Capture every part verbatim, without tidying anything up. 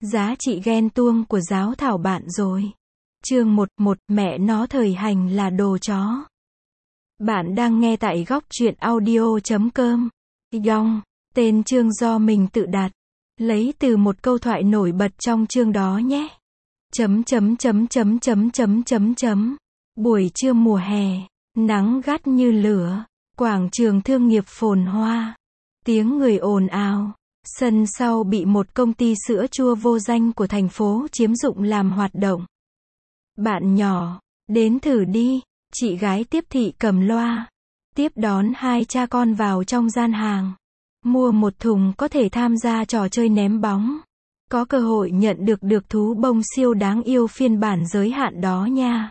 Giá trị ghen tuông của giáo thảo bạn rồi. Chương một một Mẹ nó thời hành là đồ chó. Bạn đang nghe tại góc truyện audio chấm com. Yong, tên chương do mình tự đặt. Lấy từ một câu thoại nổi bật trong chương đó nhé. Chấm chấm chấm chấm chấm chấm chấm chấm. Buổi trưa mùa hè, nắng gắt như lửa, quảng trường thương nghiệp phồn hoa, tiếng người ồn ào. Sân sau bị một công ty sữa chua vô danh của thành phố chiếm dụng làm hoạt động. Bạn nhỏ, đến thử đi, chị gái tiếp thị cầm loa. Tiếp đón hai cha con vào trong gian hàng. Mua một thùng có thể tham gia trò chơi ném bóng. Có cơ hội nhận được được thú bông siêu đáng yêu phiên bản giới hạn đó nha.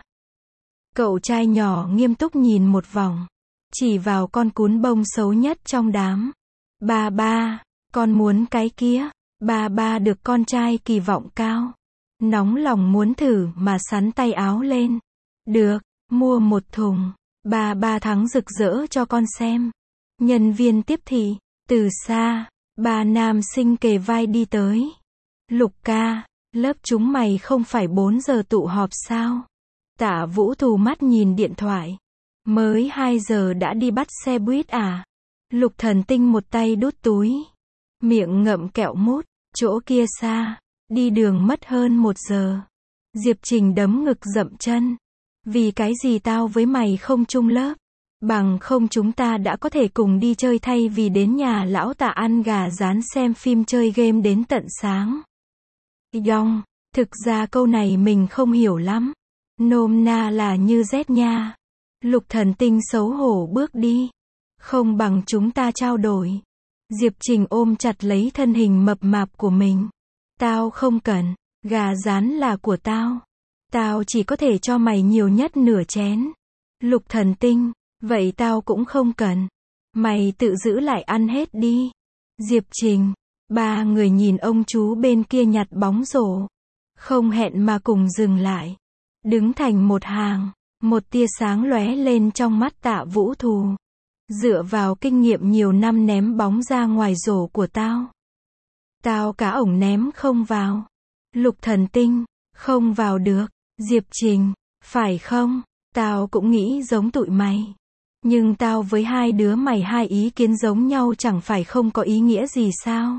Cậu trai nhỏ nghiêm túc nhìn một vòng. Chỉ vào con cún bông xấu nhất trong đám. Ba ba. Con muốn cái kia. Ba ba được con trai kỳ vọng cao. Nóng lòng muốn thử mà sắn tay áo lên. Được, mua một thùng. Ba ba thắng rực rỡ cho con xem. Nhân viên tiếp thị, từ xa, ba nam sinh kề vai đi tới. Lục ca, lớp chúng mày không phải bốn giờ tụ họp sao? Tạ Vũ thù mắt nhìn điện thoại. Mới hai giờ đã đi bắt xe buýt à? Lục Thần Tinh một tay đút túi. Miệng ngậm kẹo mút, chỗ kia xa, đi đường mất hơn một giờ. Diệp Trình đấm ngực dậm chân. Vì cái gì tao với mày không chung lớp? Bằng không chúng ta đã có thể cùng đi chơi thay vì đến nhà lão Tạ ăn gà rán xem phim chơi game đến tận sáng. Yong, thực ra câu này mình không hiểu lắm. Nôm na là như rét nha. Lục Thần Tinh xấu hổ bước đi. Không bằng chúng ta trao đổi. Diệp Trình ôm chặt lấy thân hình mập mạp của mình. Tao không cần, gà rán là của tao. Tao chỉ có thể cho mày nhiều nhất nửa chén. Lục Thần Tinh, vậy tao cũng không cần. Mày tự giữ lại ăn hết đi. Diệp Trình, ba người nhìn ông chú bên kia nhặt bóng rổ. Không hẹn mà cùng dừng lại. Đứng thành một hàng, một tia sáng lóe lên trong mắt Tạ Vũ Thù. Dựa vào kinh nghiệm nhiều năm ném bóng ra ngoài rổ của tao. Tao cá ổng ném không vào. Lục Thần Tinh, không vào được. Diệp Trình, phải không? Tao cũng nghĩ giống tụi mày. Nhưng tao với hai đứa mày hai ý kiến giống nhau chẳng phải không có ý nghĩa gì sao?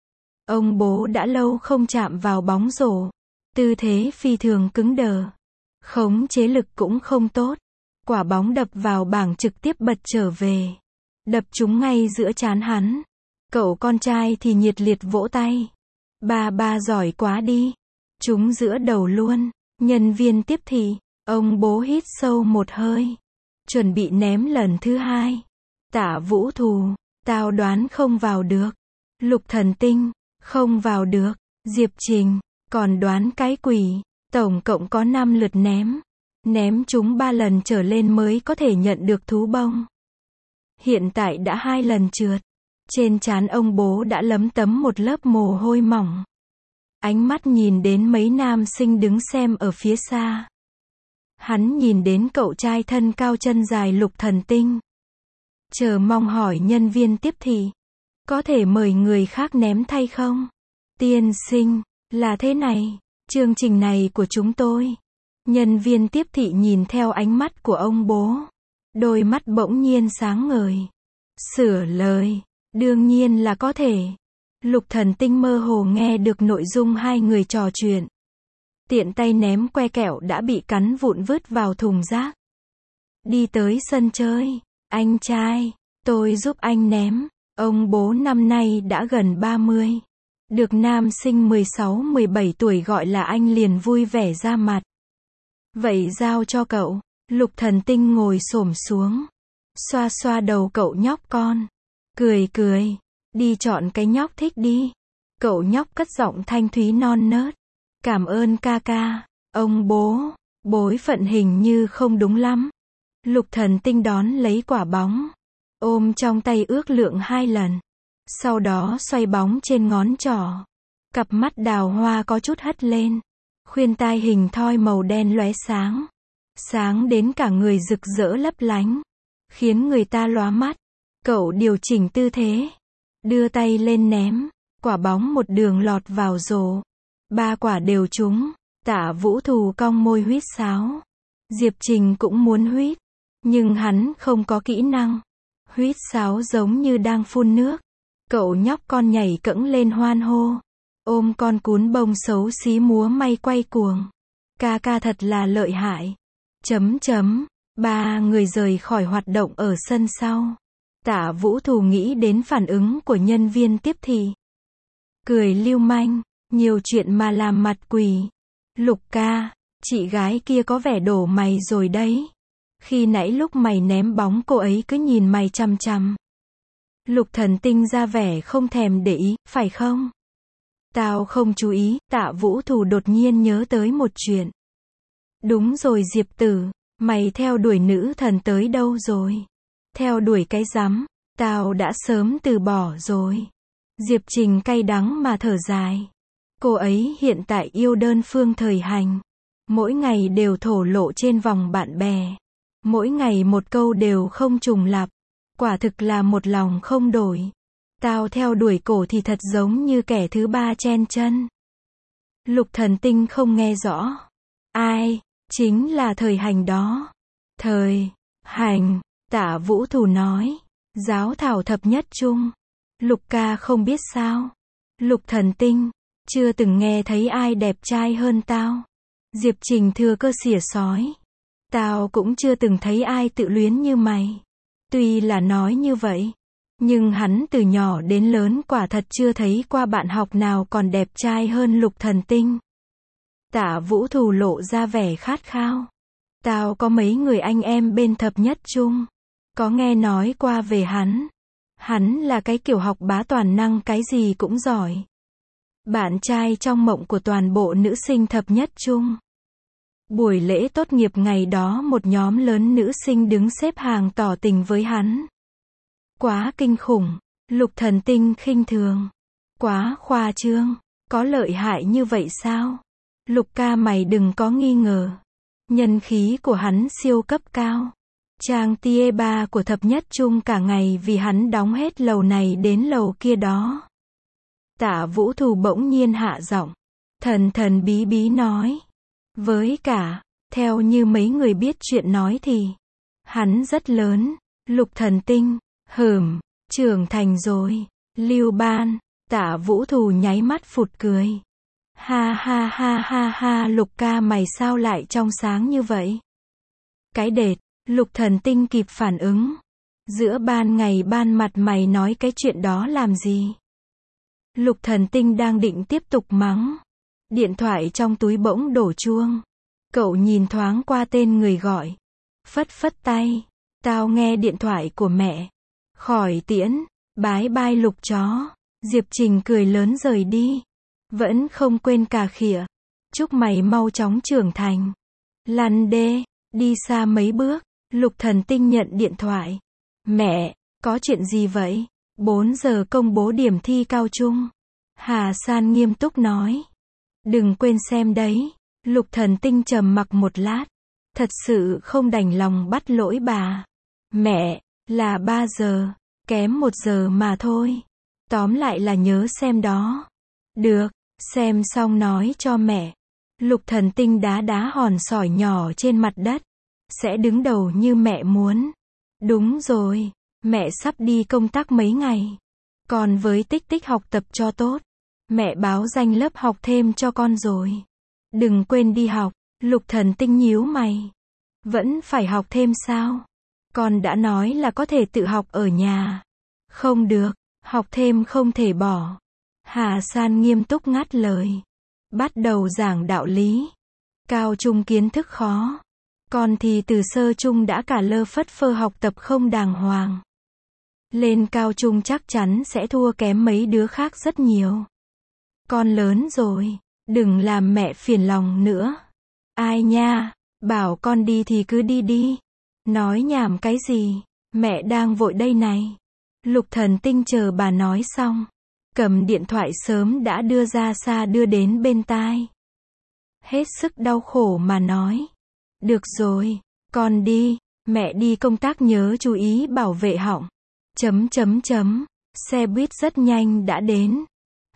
Ông bố đã lâu không chạm vào bóng rổ. Tư thế phi thường cứng đờ. Khống chế lực cũng không tốt. Quả bóng đập vào bảng trực tiếp bật trở về. Đập trúng ngay giữa trán hắn. Cậu con trai thì nhiệt liệt vỗ tay. Ba ba giỏi quá đi. Trúng giữa đầu luôn. Nhân viên tiếp thị. Ông bố hít sâu một hơi. Chuẩn bị ném lần thứ hai. Tạ Vũ Thù. Tao đoán không vào được. Lục Thần Tinh. Không vào được. Diệp Trình. Còn đoán cái quỷ. Tổng cộng có năm lượt ném. Ném chúng ba lần trở lên mới có thể nhận được thú bông. Hiện tại đã hai lần trượt. Trên trán ông bố đã lấm tấm một lớp mồ hôi mỏng. Ánh mắt nhìn đến mấy nam sinh đứng xem ở phía xa. Hắn nhìn đến cậu trai thân cao chân dài Lục Thần Tinh. Chờ mong hỏi nhân viên tiếp thị. Có thể mời người khác ném thay không? Tiên sinh, là thế này, chương trình này của chúng tôi. Nhân viên tiếp thị nhìn theo ánh mắt của ông bố. Đôi mắt bỗng nhiên sáng ngời. Sửa lời. Đương nhiên là có thể. Lục Thần Tinh mơ hồ nghe được nội dung hai người trò chuyện. Tiện tay ném que kẹo đã bị cắn vụn vứt vào thùng rác. Đi tới sân chơi. Anh trai, tôi giúp anh ném. Ông bố năm nay đã gần ba mươi. Được nam sinh mười sáu mười bảy tuổi gọi là anh liền vui vẻ ra mặt. Vậy giao cho cậu. Lục Thần Tinh ngồi xổm xuống. Xoa xoa đầu cậu nhóc con. Cười cười. Đi chọn cái nhóc thích đi. Cậu nhóc cất giọng thanh thúy non nớt. Cảm ơn ca ca. Ông bố. Bối phận hình như không đúng lắm. Lục Thần Tinh đón lấy quả bóng. Ôm trong tay ước lượng hai lần. Sau đó xoay bóng trên ngón trỏ. Cặp mắt đào hoa có chút hất lên. Khuyên tai hình thoi màu đen lóe sáng. Sáng đến cả người rực rỡ lấp lánh. Khiến người ta lóa mắt. Cậu điều chỉnh tư thế. Đưa tay lên ném. Quả bóng một đường lọt vào rổ. Ba quả đều trúng. Tạ Vũ Thù cong môi huýt sáo. Diệp Trình cũng muốn huýt, nhưng hắn không có kỹ năng. Huýt sáo giống như đang phun nước. Cậu nhóc con nhảy cẫng lên hoan hô. Ôm con cún bông xấu xí múa may quay cuồng. Ca ca thật là lợi hại. Chấm chấm. Ba người rời khỏi hoạt động ở sân sau. Tạ Vũ Thù nghĩ đến phản ứng của nhân viên tiếp thị. Cười lưu manh, nhiều chuyện mà làm mặt quỷ. Lục ca, chị gái kia có vẻ đổ mày rồi đấy. Khi nãy lúc mày ném bóng cô ấy cứ nhìn mày chằm chằm. Lục Thần Tinh ra vẻ không thèm để ý, phải không? Tao không chú ý. Tạ Vũ Thù đột nhiên nhớ tới một chuyện. Đúng rồi Diệp Tử, mày theo đuổi nữ thần tới đâu rồi? Theo đuổi cái rắm, tao đã sớm từ bỏ rồi. Diệp Trình cay đắng mà thở dài. Cô ấy hiện tại yêu đơn phương thời hành. Mỗi ngày đều thổ lộ trên vòng bạn bè. Mỗi ngày một câu đều không trùng lặp. Quả thực là một lòng không đổi. Tao theo đuổi cổ thì thật giống như kẻ thứ ba chen chân. Lục Thần Tinh không nghe rõ. Ai? Chính là thời hành đó. Thời hành. Tạ Vũ Thù nói. Giáo thảo thập nhất trung. Lục ca không biết sao. Lục Thần Tinh. Chưa từng nghe thấy ai đẹp trai hơn tao. Diệp Trình thừa cơ xỉa sói. Tao cũng chưa từng thấy ai tự luyến như mày. Tuy là nói như vậy, nhưng hắn từ nhỏ đến lớn quả thật chưa thấy qua bạn học nào còn đẹp trai hơn Lục Thần Tinh. Tạ Vũ Thù lộ ra vẻ khát khao. Tao có mấy người anh em bên thập nhất trung. Có nghe nói qua về hắn. Hắn là cái kiểu học bá toàn năng, cái gì cũng giỏi. Bạn trai trong mộng của toàn bộ nữ sinh thập nhất trung. Buổi lễ tốt nghiệp ngày đó một nhóm lớn nữ sinh đứng xếp hàng tỏ tình với hắn. Quá kinh khủng. Lục Thần Tinh khinh thường. Quá khoa trương. Có lợi hại như vậy sao? Lục ca mày đừng có nghi ngờ. Nhân khí của hắn siêu cấp cao. Trang Tie ba của thập nhất trung cả ngày vì hắn đóng hết lầu này đến lầu kia đó. Tạ Vũ Thù bỗng nhiên hạ giọng. Thần thần bí bí nói. Với cả, theo như mấy người biết chuyện nói thì, hắn rất lớn. Lục Thần Tinh, hừm, trưởng thành rồi. Lưu Ban. Tạ Vũ Thù nháy mắt phụt cười. Ha ha ha ha ha, Lục ca mày sao lại trong sáng như vậy? Cái đệt. Lục Thần Tinh kịp phản ứng. Giữa ban ngày ban mặt mày nói cái chuyện đó làm gì? Lục Thần Tinh đang định tiếp tục mắng. Điện thoại trong túi bỗng đổ chuông. Cậu nhìn thoáng qua tên người gọi. Phất phất tay. Tao nghe điện thoại của mẹ. Khỏi tiễn. Bái bai Lục chó. Diệp Trình cười lớn rời đi. Vẫn không quên cà khịa. Chúc mày mau chóng trưởng thành. Lăn đê. Đi xa mấy bước. Lục Thần Tinh nhận điện thoại. Mẹ, có chuyện gì vậy? bốn giờ công bố điểm thi cao trung. Hà San nghiêm túc nói. Đừng quên xem đấy. Lục Thần Tinh trầm mặc một lát. Thật sự không đành lòng bắt lỗi bà. Mẹ, là ba giờ, kém một giờ mà thôi. Tóm lại là nhớ xem đó. Được, xem xong nói cho mẹ. Lục Thần Tinh đá đá hòn sỏi nhỏ trên mặt đất. Sẽ đứng đầu như mẹ muốn. Đúng rồi, mẹ sắp đi công tác mấy ngày. Còn với Tích Tích học tập cho tốt. Mẹ báo danh lớp học thêm cho con rồi. Đừng quên đi học. Lục Thần Tinh nhíu mày. Vẫn phải học thêm sao? Con đã nói là có thể tự học ở nhà. Không được, học thêm không thể bỏ. Hà San nghiêm túc ngắt lời. Bắt đầu giảng đạo lý. Cao trung kiến thức khó. Con thì từ sơ trung đã cả lơ phất phơ học tập không đàng hoàng. Lên cao trung chắc chắn sẽ thua kém mấy đứa khác rất nhiều. Con lớn rồi, đừng làm mẹ phiền lòng nữa. Ai nha, bảo con đi thì cứ đi đi. Nói nhảm cái gì, mẹ đang vội đây này. Lục Thần Tinh chờ bà nói xong. Cầm điện thoại sớm đã đưa ra xa đưa đến bên tai. Hết sức đau khổ mà nói. Được rồi, con đi, mẹ đi công tác nhớ chú ý bảo vệ họng. Chấm chấm chấm, xe buýt rất nhanh đã đến.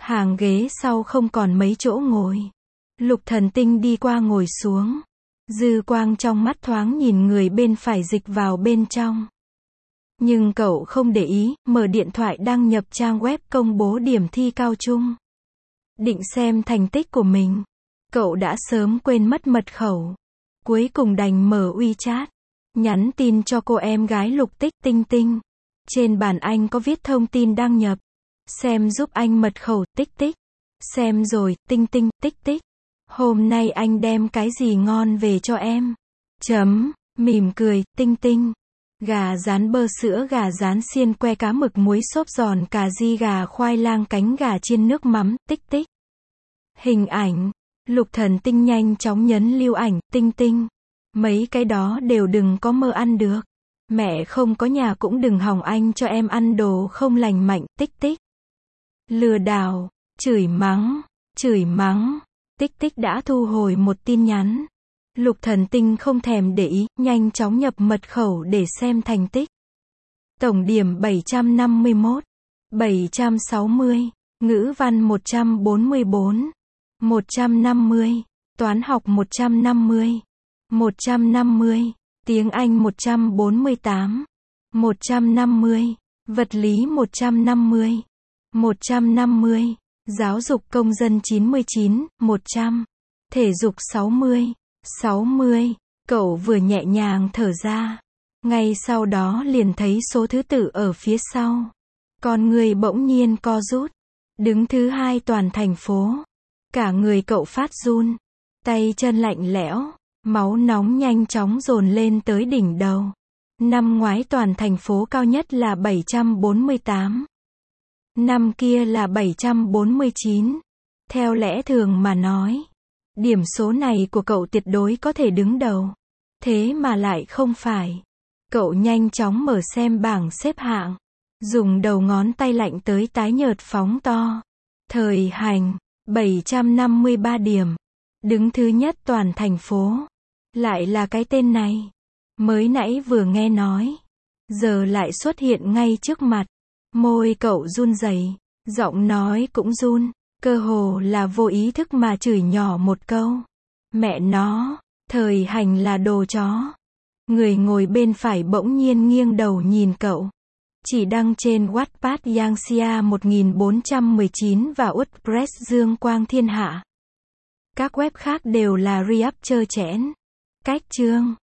Hàng ghế sau không còn mấy chỗ ngồi. Lục Thần Tinh đi qua ngồi xuống. Dư quang trong mắt thoáng nhìn người bên phải dịch vào bên trong. Nhưng cậu không để ý, mở điện thoại đăng nhập trang web công bố điểm thi cao trung. Định xem thành tích của mình. Cậu đã sớm quên mất mật khẩu. Cuối cùng đành mở WeChat. Nhắn tin cho cô em gái Lục Tích Tinh Tinh. Trên bàn anh có viết thông tin đăng nhập. Xem giúp anh mật khẩu, tích tích. Xem rồi, Tinh Tinh, tích tích. Hôm nay anh đem cái gì ngon về cho em? Chấm, mỉm cười, Tinh Tinh. Gà rán bơ sữa, gà rán xiên que, cá mực muối xốp giòn, cà ri, gà khoai lang, cánh gà chiên nước mắm, tích tích. Hình ảnh. Lục Thần Tinh nhanh chóng nhấn lưu ảnh, Tinh Tinh. Mấy cái đó đều đừng có mơ ăn được. Mẹ không có nhà cũng đừng hòng anh cho em ăn đồ không lành mạnh, tích tích. Lừa đảo, chửi mắng, chửi mắng. Tích tích đã thu hồi một tin nhắn. Lục Thần Tinh không thèm để ý, nhanh chóng nhập mật khẩu để xem thành tích. Tổng điểm bảy trăm năm mươi mốt, bảy trăm sáu mươi, ngữ văn một trăm bốn mươi bốn, một trăm năm mươi, toán học một trăm năm mươi, một trăm năm mươi, tiếng Anh một trăm bốn mươi tám, một trăm năm mươi, vật lý một trăm năm mươi, một trăm năm mươi, giáo dục công dân chín mươi chín, một trăm, thể dục sáu mươi, sáu mươi. Cậu vừa nhẹ nhàng thở ra. Ngay sau đó liền thấy số thứ tự ở phía sau. Con người bỗng nhiên co rút. Đứng thứ hai toàn thành phố. Cả người cậu phát run. Tay chân lạnh lẽo. Máu nóng nhanh chóng dồn lên tới đỉnh đầu. Năm ngoái toàn thành phố cao nhất là bảy trăm bốn mươi tám. Năm kia là bảy trăm bốn mươi chín. Theo lẽ thường mà nói, điểm số này của cậu tuyệt đối có thể đứng đầu. Thế mà lại không phải. Cậu nhanh chóng mở xem bảng xếp hạng. Dùng đầu ngón tay lạnh tới tái nhợt phóng to. Thời hành, bảy trăm năm mươi ba điểm. Đứng thứ nhất toàn thành phố. Lại là cái tên này. Mới nãy vừa nghe nói. Giờ lại xuất hiện ngay trước mặt. Môi cậu run rẩy, giọng nói cũng run. Cơ hồ là vô ý thức mà chửi nhỏ một câu. Mẹ nó, thời hành là đồ chó. Người ngồi bên phải bỗng nhiên nghiêng đầu nhìn cậu. Chỉ đăng trên Wattpad Yangxia một nghìn bốn trăm mười chín và WordPress Dương Quang Thiên Hạ. Các web khác đều là re-up trơ trẽn. Cách chương.